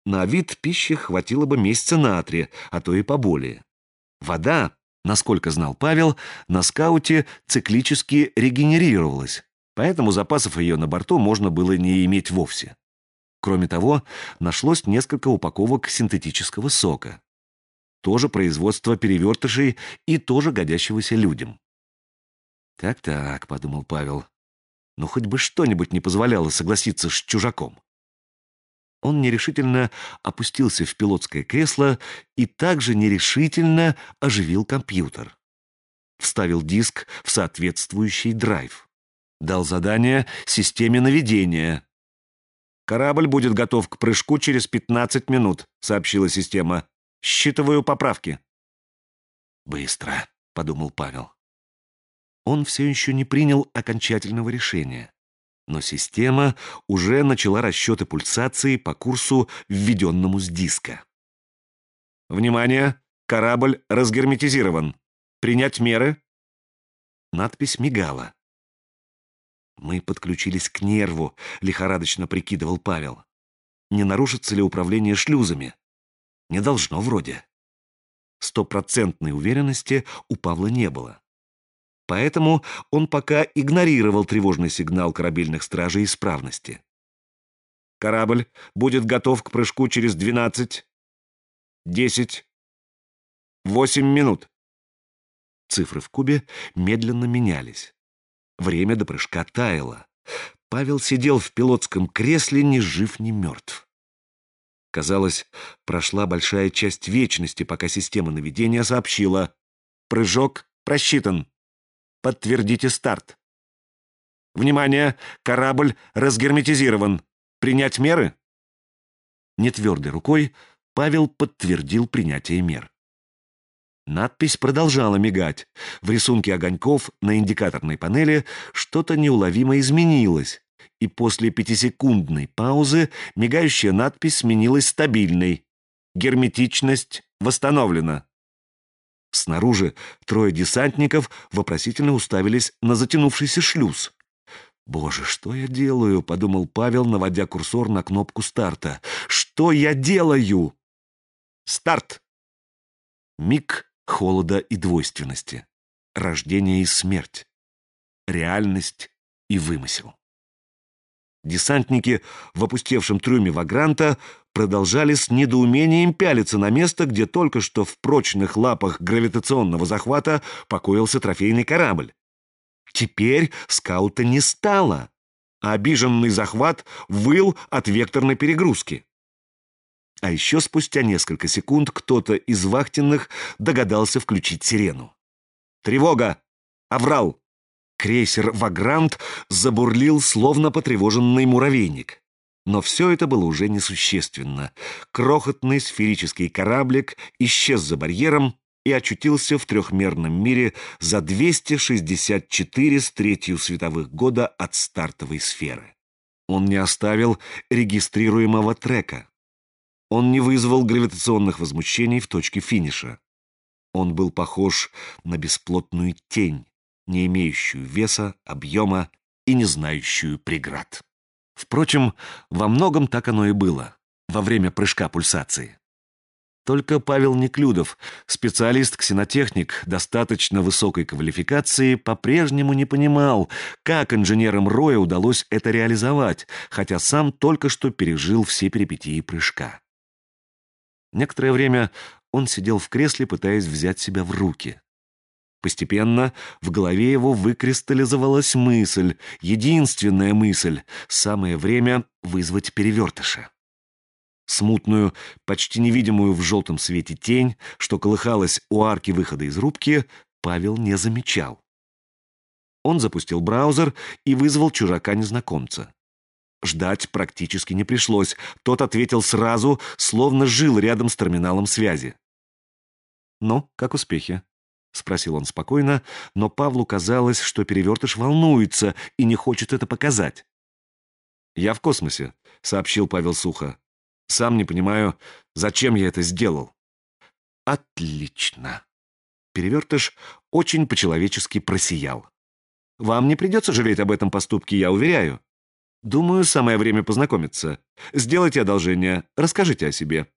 На вид пищи хватило бы месяца на 3, а то и поболее. Вода, насколько знал Павел, на скауте циклически регенерировалась, поэтому запасов ее на борту можно было не иметь вовсе. Кроме того, нашлось несколько упаковок синтетического сока. Тоже производство перевертышей и тоже годящегося людям. «Так-так», — подумал Павел, — «ну хоть бы что-нибудь не позволяло согласиться с чужаком». Он нерешительно опустился в пилотское кресло и также нерешительно оживил компьютер. Вставил диск в соответствующий драйв. Дал задание системе наведения. «Корабль будет готов к прыжку через 15 минут», — сообщила система. «Считываю поправки». «Быстро», — подумал Павел. Он все еще не принял окончательного решения. Но система уже начала расчеты пульсации по курсу, введенному с диска. «Внимание! Корабль разгерметизирован. Принять меры?» Надпись мигала. «Мы подключились к нерву», — лихорадочно прикидывал Павел. «Не нарушится ли управление шлюзами? Не должно вроде». Стопроцентной уверенности у Павла не было. Поэтому он пока игнорировал тревожный сигнал корабельных стражей исправности. «Корабль будет готов к прыжку через 12, 10, 8 минут». Цифры в кубе медленно менялись. Время до прыжка таяло. Павел сидел в пилотском кресле ни жив, ни мертв. Казалось, прошла большая часть вечности, пока система наведения сообщила: «Прыжок просчитан. Подтвердите старт». «Внимание! Корабль разгерметизирован. Принять меры?» Нетвердой рукой Павел подтвердил принятие мер. Надпись продолжала мигать. В рисунке огоньков на индикаторной панели что-то неуловимо изменилось, и после 5-секундной паузы мигающая надпись сменилась стабильной. «Герметичность восстановлена». Снаружи 3 десантников вопросительно уставились на затянувшийся шлюз. «Боже, что я делаю?» — подумал Павел, наводя курсор на кнопку старта. «Что я делаю?» «Старт!» Миг холода и двойственности. Рождение и смерть. Реальность и вымысел. Десантники в опустевшем трюме Вагранта продолжали с недоумением пялиться на место, где только что в прочных лапах гравитационного захвата покоился трофейный корабль. Теперь скаута не стало, а обиженный захват выл от векторной перегрузки. А еще спустя несколько секунд кто-то из вахтенных догадался включить сирену. «Тревога! Аврал!» Крейсер «Вагрант» забурлил, словно потревоженный муравейник. Но все это было уже несущественно. Крохотный сферический кораблик исчез за барьером и очутился в трехмерном мире за 264 с третью световых года от стартовой сферы. Он не оставил регистрируемого трека. Он не вызвал гравитационных возмущений в точке финиша. Он был похож на бесплотную тень, не имеющую веса, объема и не знающую преград. Впрочем, во многом так оно и было во время прыжка пульсации. Только Павел Неклюдов, специалист-ксенотехник достаточно высокой квалификации, по-прежнему не понимал, как инженерам Роя удалось это реализовать, хотя сам только что пережил все перипетии прыжка. Некоторое время он сидел в кресле, пытаясь взять себя в руки. Постепенно в голове его выкристаллизовалась мысль, единственная мысль — самое время вызвать перевертыша. Смутную, почти невидимую в желтом свете тень, что колыхалась у арки выхода из рубки, Павел не замечал. Он запустил браузер и вызвал чужака-незнакомца. Ждать практически не пришлось. Тот ответил сразу, словно жил рядом с терминалом связи. «Ну, как успехи?» — спросил он спокойно, но Павлу казалось, что перевертыш волнуется и не хочет это показать. «Я в космосе», — сообщил Павел сухо. «Сам не понимаю, зачем я это сделал». «Отлично». Перевертыш очень по-человечески просиял. «Вам не придется жалеть об этом поступке, я уверяю. Думаю, самое время познакомиться. Сделайте одолжение, расскажите о себе.